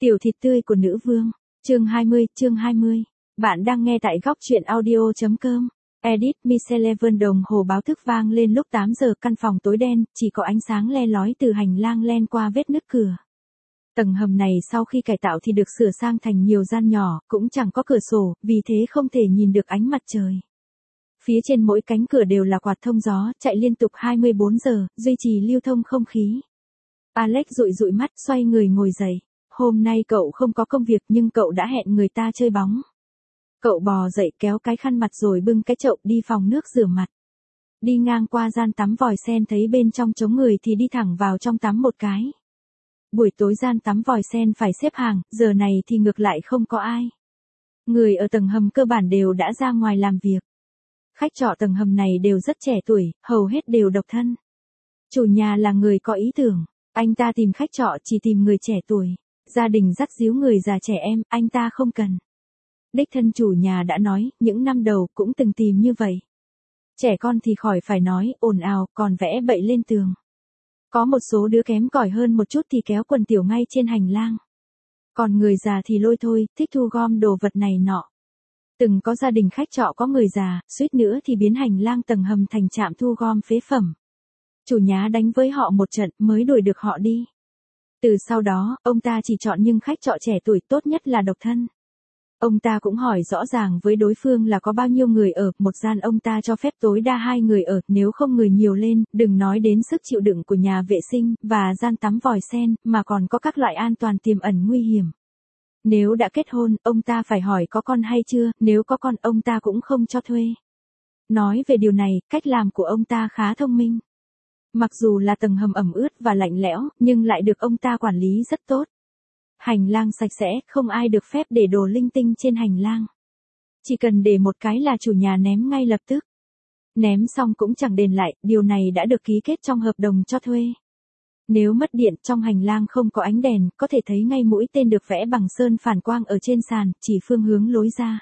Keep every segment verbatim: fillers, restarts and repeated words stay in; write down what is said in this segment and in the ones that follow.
Tiểu thịt tươi của nữ vương. Chương hai mươi, chương hai mươi. Bạn đang nghe tại góc truyện audio chấm com. Edit Miss đồng hồ báo thức vang lên lúc tám giờ, căn phòng tối đen, chỉ có ánh sáng le lói từ hành lang len qua vết nứt cửa. Tầng hầm này sau khi cải tạo thì được sửa sang thành nhiều gian nhỏ, cũng chẳng có cửa sổ, vì thế không thể nhìn được ánh mặt trời. Phía trên mỗi cánh cửa đều là quạt thông gió, chạy liên tục hai mươi bốn giờ, duy trì lưu thông không khí. Alex dụi dụi mắt, xoay người ngồi dậy. Hôm nay cậu không có công việc nhưng cậu đã hẹn người ta chơi bóng. Cậu bò dậy kéo cái khăn mặt rồi bưng cái chậu đi phòng nước rửa mặt. Đi ngang qua gian tắm vòi sen thấy bên trong trống người thì đi thẳng vào trong tắm một cái. Buổi tối gian tắm vòi sen phải xếp hàng, giờ này thì ngược lại không có ai. Người ở tầng hầm cơ bản đều đã ra ngoài làm việc. Khách trọ tầng hầm này đều rất trẻ tuổi, hầu hết đều độc thân. Chủ nhà là người có ý tưởng, anh ta tìm khách trọ chỉ tìm người trẻ tuổi. Gia đình dắt díu người già trẻ em, anh ta không cần. Đích thân chủ nhà đã nói, những năm đầu cũng từng tìm như vậy. Trẻ con thì khỏi phải nói, ồn ào, còn vẽ bậy lên tường. Có một số đứa kém cỏi hơn một chút thì kéo quần tiểu ngay trên hành lang. Còn người già thì lôi thôi, thích thu gom đồ vật này nọ. Từng có gia đình khách trọ có người già, suýt nữa thì biến hành lang tầng hầm thành trạm thu gom phế phẩm. Chủ nhà đánh với họ một trận mới đuổi được họ đi. Từ sau đó, ông ta chỉ chọn những khách trọ trẻ tuổi, tốt nhất là độc thân. Ông ta cũng hỏi rõ ràng với đối phương là có bao nhiêu người ở, một gian ông ta cho phép tối đa hai người ở, nếu không người nhiều lên, đừng nói đến sức chịu đựng của nhà vệ sinh, và gian tắm vòi sen, mà còn có các loại an toàn tiềm ẩn nguy hiểm. Nếu đã kết hôn, ông ta phải hỏi có con hay chưa, nếu có con ông ta cũng không cho thuê. Nói về điều này, cách làm của ông ta khá thông minh. Mặc dù là tầng hầm ẩm ướt và lạnh lẽo, nhưng lại được ông ta quản lý rất tốt. Hành lang sạch sẽ, không ai được phép để đồ linh tinh trên hành lang. Chỉ cần để một cái là chủ nhà ném ngay lập tức. Ném xong cũng chẳng đền lại, điều này đã được ký kết trong hợp đồng cho thuê. Nếu mất điện, trong hành lang không có ánh đèn, có thể thấy ngay mũi tên được vẽ bằng sơn phản quang ở trên sàn, chỉ phương hướng lối ra.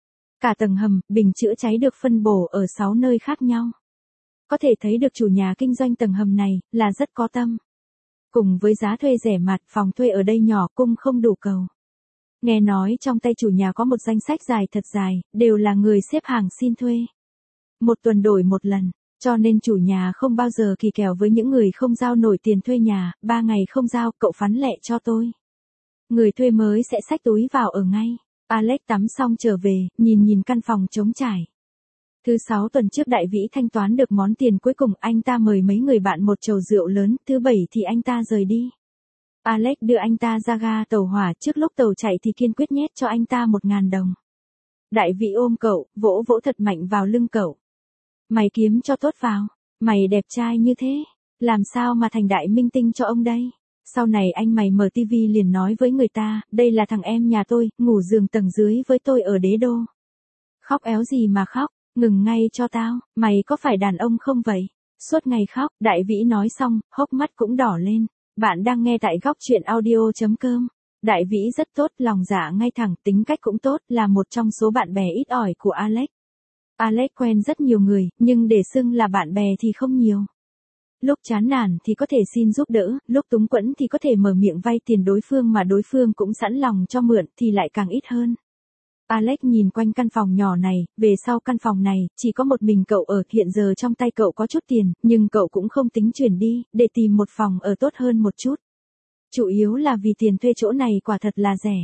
Cả tầng hầm, bình chữa cháy được phân bổ ở sáu nơi khác nhau. Có thể thấy được chủ nhà kinh doanh tầng hầm này, là rất có tâm. Cùng với giá thuê rẻ mạt, phòng thuê ở đây nhỏ, cung không đủ cầu. Nghe nói trong tay chủ nhà có một danh sách dài thật dài, đều là người xếp hàng xin thuê. Một tuần đổi một lần, cho nên chủ nhà không bao giờ kỳ kèo với những người không giao nổi tiền thuê nhà, ba ngày không giao, cậu phán lệ cho tôi. Người thuê mới sẽ xách túi vào ở ngay. Alex tắm xong trở về, nhìn nhìn căn phòng trống trải. Thứ sáu tuần trước Đại Vĩ thanh toán được món tiền cuối cùng, anh ta mời mấy người bạn một chầu rượu lớn, thứ bảy thì anh ta rời đi. Alex đưa anh ta ra ga tàu hỏa, trước lúc tàu chạy thì kiên quyết nhét cho anh ta một ngàn đồng. Đại Vĩ ôm cậu, vỗ vỗ thật mạnh vào lưng cậu. Mày kiếm cho tốt vào, mày đẹp trai như thế, làm sao mà thành đại minh tinh cho ông đây? Sau này anh mày mở tivi liền nói với người ta, đây là thằng em nhà tôi, ngủ giường tầng dưới với tôi ở Đế Đô. Khóc éo gì mà khóc? Ngừng ngay cho tao, mày có phải đàn ông không vậy? Suốt ngày khóc, Đại Vĩ nói xong, hốc mắt cũng đỏ lên. Bạn đang nghe tại góc truyện audio chấm com. Đại Vĩ rất tốt, lòng dạ ngay thẳng, tính cách cũng tốt, là một trong số bạn bè ít ỏi của Alex. Alex quen rất nhiều người, nhưng để xưng là bạn bè thì không nhiều. Lúc chán nản thì có thể xin giúp đỡ, lúc túng quẫn thì có thể mở miệng vay tiền đối phương mà đối phương cũng sẵn lòng cho mượn thì lại càng ít hơn. Alex nhìn quanh căn phòng nhỏ này, về sau căn phòng này, chỉ có một mình cậu ở, hiện giờ trong tay cậu có chút tiền, nhưng cậu cũng không tính chuyển đi, để tìm một phòng ở tốt hơn một chút. Chủ yếu là vì tiền thuê chỗ này quả thật là rẻ.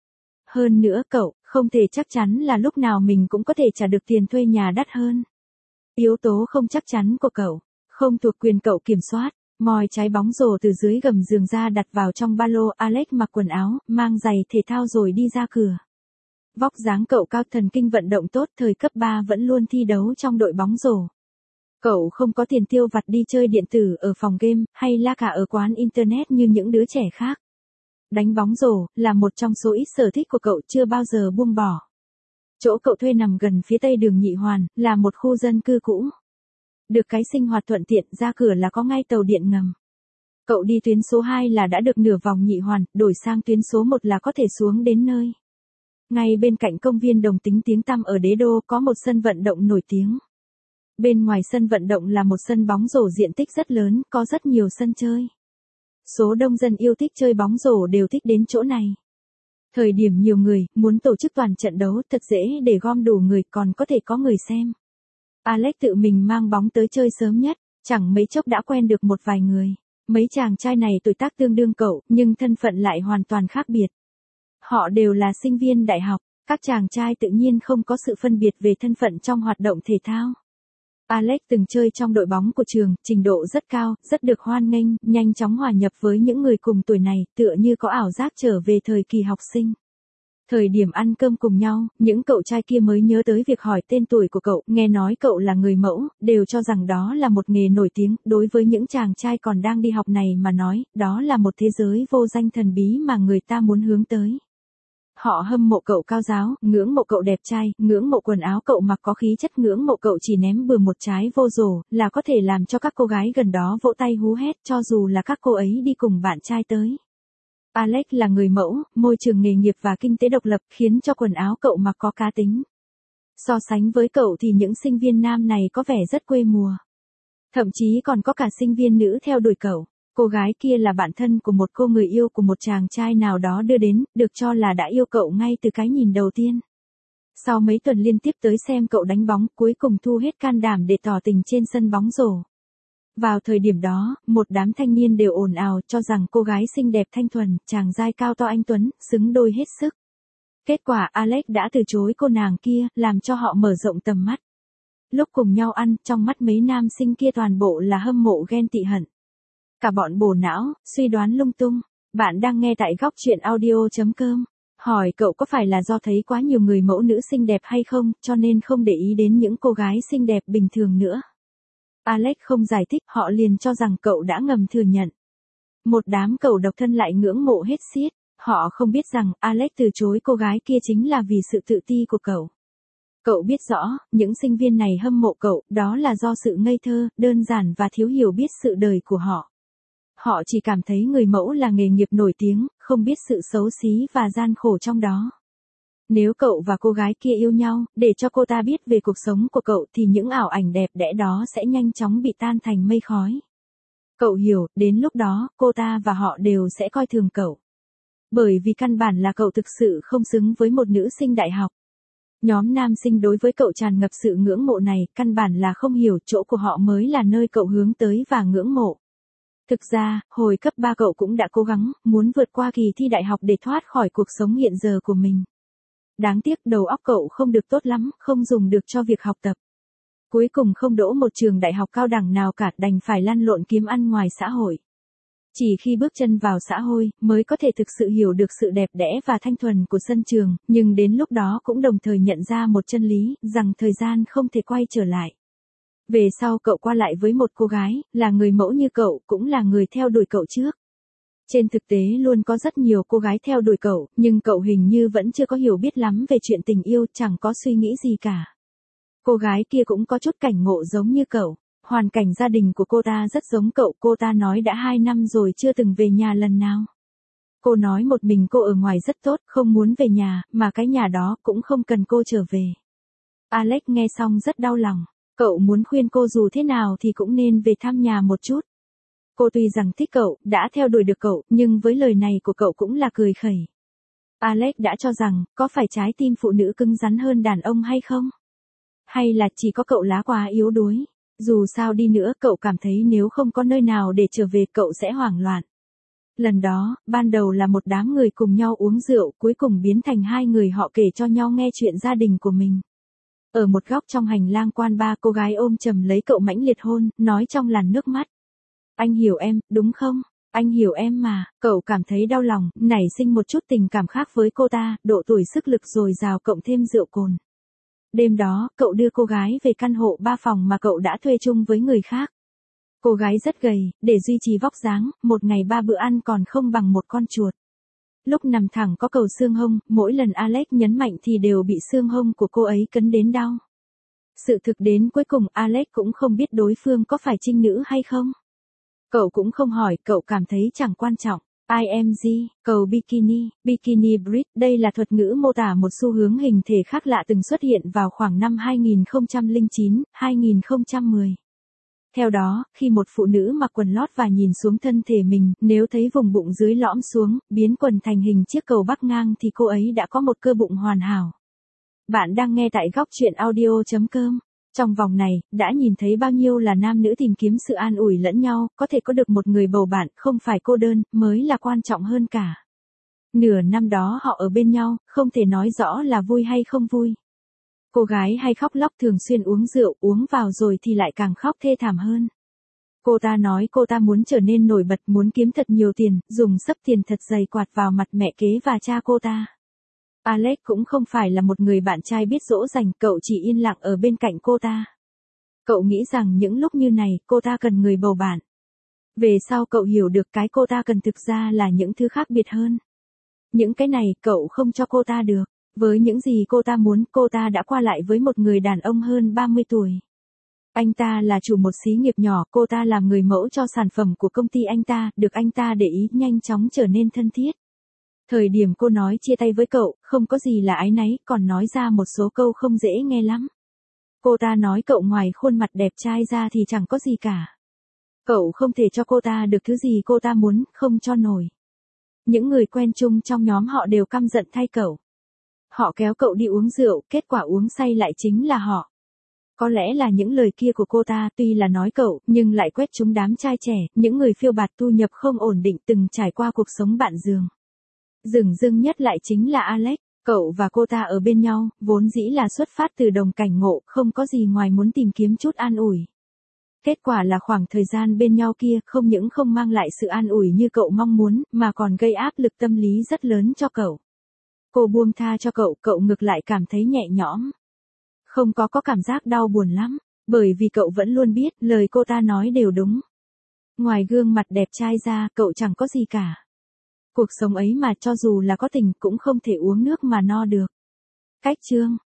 Hơn nữa cậu, không thể chắc chắn là lúc nào mình cũng có thể trả được tiền thuê nhà đắt hơn. Yếu tố không chắc chắn của cậu, không thuộc quyền cậu kiểm soát. Moi trái bóng rổ từ dưới gầm giường ra đặt vào trong ba lô, Alex mặc quần áo, mang giày thể thao rồi đi ra cửa. Vóc dáng cậu cao, thần kinh vận động tốt, thời cấp ba vẫn luôn thi đấu trong đội bóng rổ. Cậu không có tiền tiêu vặt đi chơi điện tử ở phòng game, hay la cả ở quán internet như những đứa trẻ khác. Đánh bóng rổ, là một trong số ít sở thích của cậu, chưa bao giờ buông bỏ. Chỗ cậu thuê nằm gần phía tây đường Nhị Hoàn, là một khu dân cư cũ. Được cái sinh hoạt thuận tiện, ra cửa là có ngay tàu điện ngầm. Cậu đi tuyến số hai là đã được nửa vòng Nhị Hoàn, đổi sang tuyến số một là có thể xuống đến nơi. Ngay bên cạnh công viên Đồng Tính tiếng tăm ở Đế Đô có một sân vận động nổi tiếng. Bên ngoài sân vận động là một sân bóng rổ diện tích rất lớn, có rất nhiều sân chơi. Số đông dân yêu thích chơi bóng rổ đều thích đến chỗ này. Thời điểm nhiều người, muốn tổ chức toàn trận đấu thật dễ để gom đủ người còn có thể có người xem. Alex tự mình mang bóng tới chơi sớm nhất, chẳng mấy chốc đã quen được một vài người. Mấy chàng trai này tuổi tác tương đương cậu, nhưng thân phận lại hoàn toàn khác biệt. Họ đều là sinh viên đại học, các chàng trai tự nhiên không có sự phân biệt về thân phận trong hoạt động thể thao. Alex từng chơi trong đội bóng của trường, trình độ rất cao, rất được hoan nghênh, nhanh chóng hòa nhập với những người cùng tuổi này, tựa như có ảo giác trở về thời kỳ học sinh. Thời điểm ăn cơm cùng nhau, những cậu trai kia mới nhớ tới việc hỏi tên tuổi của cậu, nghe nói cậu là người mẫu, đều cho rằng đó là một nghề nổi tiếng, đối với những chàng trai còn đang đi học này mà nói, đó là một thế giới vô danh thần bí mà người ta muốn hướng tới. Họ hâm mộ cậu cao giáo, ngưỡng mộ cậu đẹp trai, ngưỡng mộ quần áo cậu mặc có khí chất, ngưỡng mộ cậu chỉ ném bừa một trái vô rổ, là có thể làm cho các cô gái gần đó vỗ tay hú hét cho dù là các cô ấy đi cùng bạn trai tới. Alex là người mẫu, môi trường nghề nghiệp và kinh tế độc lập khiến cho quần áo cậu mặc có cá tính. So sánh với cậu thì những sinh viên nam này có vẻ rất quê mùa. Thậm chí còn có cả sinh viên nữ theo đuổi cậu. Cô gái kia là bạn thân của một cô người yêu của một chàng trai nào đó đưa đến, được cho là đã yêu cậu ngay từ cái nhìn đầu tiên. Sau mấy tuần liên tiếp tới xem cậu đánh bóng, cuối cùng thu hết can đảm để tỏ tình trên sân bóng rổ. Vào thời điểm đó, một đám thanh niên đều ồn ào cho rằng cô gái xinh đẹp thanh thuần, chàng trai cao to anh tuấn, xứng đôi hết sức. Kết quả Alex đã từ chối cô nàng kia, làm cho họ mở rộng tầm mắt. Lúc cùng nhau ăn, trong mắt mấy nam sinh kia toàn bộ là hâm mộ ghen tị hận. Cả bọn bổ não, suy đoán lung tung. Bạn đang nghe tại góc truyện audio chấm com. Hỏi cậu có phải là do thấy quá nhiều người mẫu nữ xinh đẹp hay không, cho nên không để ý đến những cô gái xinh đẹp bình thường nữa. Alex không giải thích, họ liền cho rằng cậu đã ngầm thừa nhận. Một đám cậu độc thân lại ngưỡng mộ hết xiết. Họ không biết rằng Alex từ chối cô gái kia chính là vì sự tự ti của cậu. Cậu biết rõ, những sinh viên này hâm mộ cậu, đó là do sự ngây thơ, đơn giản và thiếu hiểu biết sự đời của họ. Họ chỉ cảm thấy người mẫu là nghề nghiệp nổi tiếng, không biết sự xấu xí và gian khổ trong đó. Nếu cậu và cô gái kia yêu nhau, để cho cô ta biết về cuộc sống của cậu thì những ảo ảnh đẹp đẽ đó sẽ nhanh chóng bị tan thành mây khói. Cậu hiểu, đến lúc đó, cô ta và họ đều sẽ coi thường cậu. Bởi vì căn bản là cậu thực sự không xứng với một nữ sinh đại học. Nhóm nam sinh đối với cậu tràn ngập sự ngưỡng mộ này, căn bản là không hiểu chỗ của họ mới là nơi cậu hướng tới và ngưỡng mộ. Thực ra, hồi cấp ba cậu cũng đã cố gắng, muốn vượt qua kỳ thi đại học để thoát khỏi cuộc sống hiện giờ của mình. Đáng tiếc đầu óc cậu không được tốt lắm, không dùng được cho việc học tập. Cuối cùng không đỗ một trường đại học cao đẳng nào cả, đành phải lăn lộn kiếm ăn ngoài xã hội. Chỉ khi bước chân vào xã hội, mới có thể thực sự hiểu được sự đẹp đẽ và thanh thuần của sân trường, nhưng đến lúc đó cũng đồng thời nhận ra một chân lý, rằng thời gian không thể quay trở lại. Về sau cậu qua lại với một cô gái, là người mẫu như cậu, cũng là người theo đuổi cậu trước. Trên thực tế luôn có rất nhiều cô gái theo đuổi cậu, nhưng cậu hình như vẫn chưa có hiểu biết lắm về chuyện tình yêu, chẳng có suy nghĩ gì cả. Cô gái kia cũng có chút cảnh ngộ giống như cậu. Hoàn cảnh gia đình của cô ta rất giống cậu, cô ta nói đã hai năm rồi chưa từng về nhà lần nào. Cô nói một mình cô ở ngoài rất tốt, không muốn về nhà, mà cái nhà đó cũng không cần cô trở về. Alex nghe xong rất đau lòng. Cậu muốn khuyên cô dù thế nào thì cũng nên về thăm nhà một chút. Cô tuy rằng thích cậu, đã theo đuổi được cậu, nhưng với lời này của cậu cũng là cười khẩy. Alex đã cho rằng, có phải trái tim phụ nữ cứng rắn hơn đàn ông hay không? Hay là chỉ có cậu lá quá yếu đuối? Dù sao đi nữa, cậu cảm thấy nếu không có nơi nào để trở về cậu sẽ hoảng loạn. Lần đó, ban đầu là một đám người cùng nhau uống rượu, cuối cùng biến thành hai người họ kể cho nhau nghe chuyện gia đình của mình. Ở một góc trong hành lang quan ba, cô gái ôm chầm lấy cậu mãnh liệt hôn, nói trong làn nước mắt. Anh hiểu em, đúng không? Anh hiểu em mà. Cậu cảm thấy đau lòng, nảy sinh một chút tình cảm khác với cô ta, độ tuổi sức lực dồi dào cộng thêm rượu cồn. Đêm đó, cậu đưa cô gái về căn hộ ba phòng mà cậu đã thuê chung với người khác. Cô gái rất gầy, để duy trì vóc dáng, một ngày ba bữa ăn còn không bằng một con chuột. Lúc nằm thẳng có cầu xương hông, mỗi lần Alex nhấn mạnh thì đều bị xương hông của cô ấy cấn đến đau. Sự thực đến cuối cùng Alex cũng không biết đối phương có phải trinh nữ hay không. Cậu cũng không hỏi, cậu cảm thấy chẳng quan trọng. i em giê, cầu bikini, bikini bridge, đây là thuật ngữ mô tả một xu hướng hình thể khác lạ từng xuất hiện vào khoảng năm hai nghìn không trăm lẻ chín, hai nghìn không trăm mười. Theo đó, khi một phụ nữ mặc quần lót và nhìn xuống thân thể mình, nếu thấy vùng bụng dưới lõm xuống, biến quần thành hình chiếc cầu bắc ngang thì cô ấy đã có một cơ bụng hoàn hảo. Bạn đang nghe tại góc chuyện audio chấm com. Trong vòng này, đã nhìn thấy bao nhiêu là nam nữ tìm kiếm sự an ủi lẫn nhau, có thể có được một người bầu bạn, không phải cô đơn, mới là quan trọng hơn cả. Nửa năm đó họ ở bên nhau, không thể nói rõ là vui hay không vui. Cô gái hay khóc lóc thường xuyên uống rượu, uống vào rồi thì lại càng khóc thê thảm hơn. Cô ta nói cô ta muốn trở nên nổi bật, muốn kiếm thật nhiều tiền, dùng xấp tiền thật dày quạt vào mặt mẹ kế và cha cô ta. Alex cũng không phải là một người bạn trai biết dỗ dành, cậu chỉ yên lặng ở bên cạnh cô ta. Cậu nghĩ rằng những lúc như này, cô ta cần người bầu bạn. Về sau cậu hiểu được cái cô ta cần thực ra là những thứ khác biệt hơn. Những cái này cậu không cho cô ta được. Với những gì cô ta muốn, cô ta đã qua lại với một người đàn ông hơn ba mươi tuổi. Anh ta là chủ một xí nghiệp nhỏ, cô ta làm người mẫu cho sản phẩm của công ty anh ta, được anh ta để ý, nhanh chóng trở nên thân thiết. Thời điểm cô nói chia tay với cậu, không có gì là áy náy, còn nói ra một số câu không dễ nghe lắm. Cô ta nói cậu ngoài khuôn mặt đẹp trai ra thì chẳng có gì cả. Cậu không thể cho cô ta được thứ gì cô ta muốn, không cho nổi. Những người quen chung trong nhóm họ đều căm giận thay cậu. Họ kéo cậu đi uống rượu, kết quả uống say lại chính là họ. Có lẽ là những lời kia của cô ta tuy là nói cậu, nhưng lại quét trúng đám trai trẻ, những người phiêu bạt thu nhập không ổn định từng trải qua cuộc sống bạn giường. Dửng dưng nhất lại chính là Alex, cậu và cô ta ở bên nhau, vốn dĩ là xuất phát từ đồng cảnh ngộ, không có gì ngoài muốn tìm kiếm chút an ủi. Kết quả là khoảng thời gian bên nhau kia không những không mang lại sự an ủi như cậu mong muốn, mà còn gây áp lực tâm lý rất lớn cho cậu. Cô buông tha cho cậu, cậu ngược lại cảm thấy nhẹ nhõm. Không có có cảm giác đau buồn lắm, bởi vì cậu vẫn luôn biết lời cô ta nói đều đúng. Ngoài gương mặt đẹp trai ra, cậu chẳng có gì cả. Cuộc sống ấy mà cho dù là có tình cũng không thể uống nước mà no được. Cách chương